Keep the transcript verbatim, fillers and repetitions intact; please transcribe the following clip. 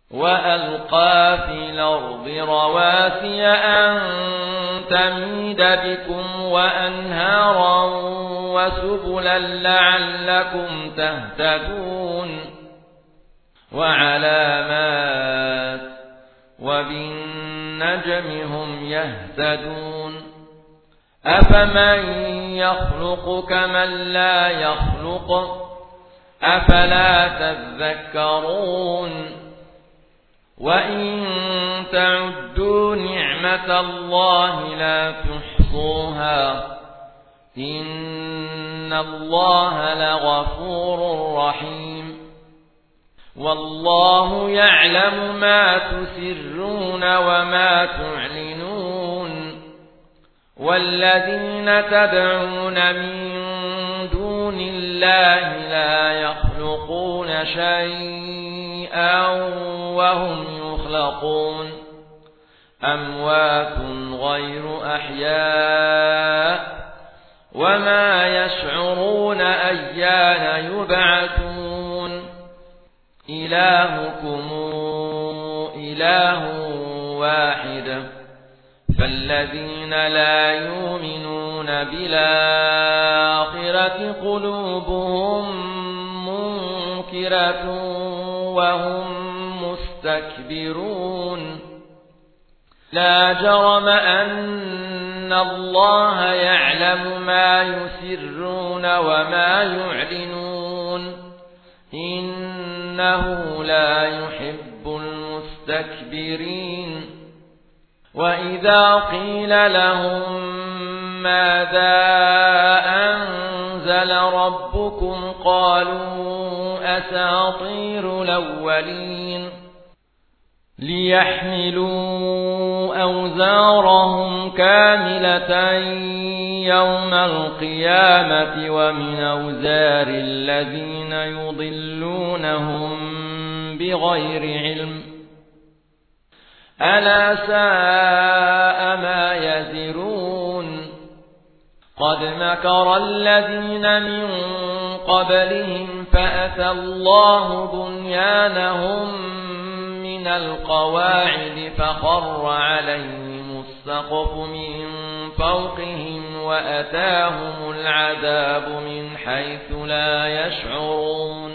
وألقى في الأرض رواسي أن تميد بكم وأنهارا وسبلا لعلكم تهتدون وعلامات وبالنجم هم يهتدون أفمن يخلق كمن لا يخلق أفلا تذكرون وإن تعدوا نعمة الله لا تحصوها إن الله لغفور رحيم والله يعلم ما تسرون وما تعلنون والذين تدعون من دون الله لا يخلقون شيئا وهم يخلقون أموات غير أحياء وما يشعرون أيان يبعثون إلهكم إله واحد فالذين لا يؤمنون بالآخرة قلوبهم منكرة وهم مستكبرون لا جرم أن الله يعلم ما يسرون وما يعلنون إنه لا يحب المستكبرين وإذا قيل لهم ماذا أنزل ربكم قالوا أساطير الأولين ليحملوا أوزارهم كاملة يوم القيامة ومن أوزار الذين يضلونهم بغير علم ألا ساء ما يزرون قد مكر الذين من قبلهم فأتى الله بنيانهم من القواعد فخر عليهم السقف من فوقهم وأتاهم العذاب من حيث لا يشعرون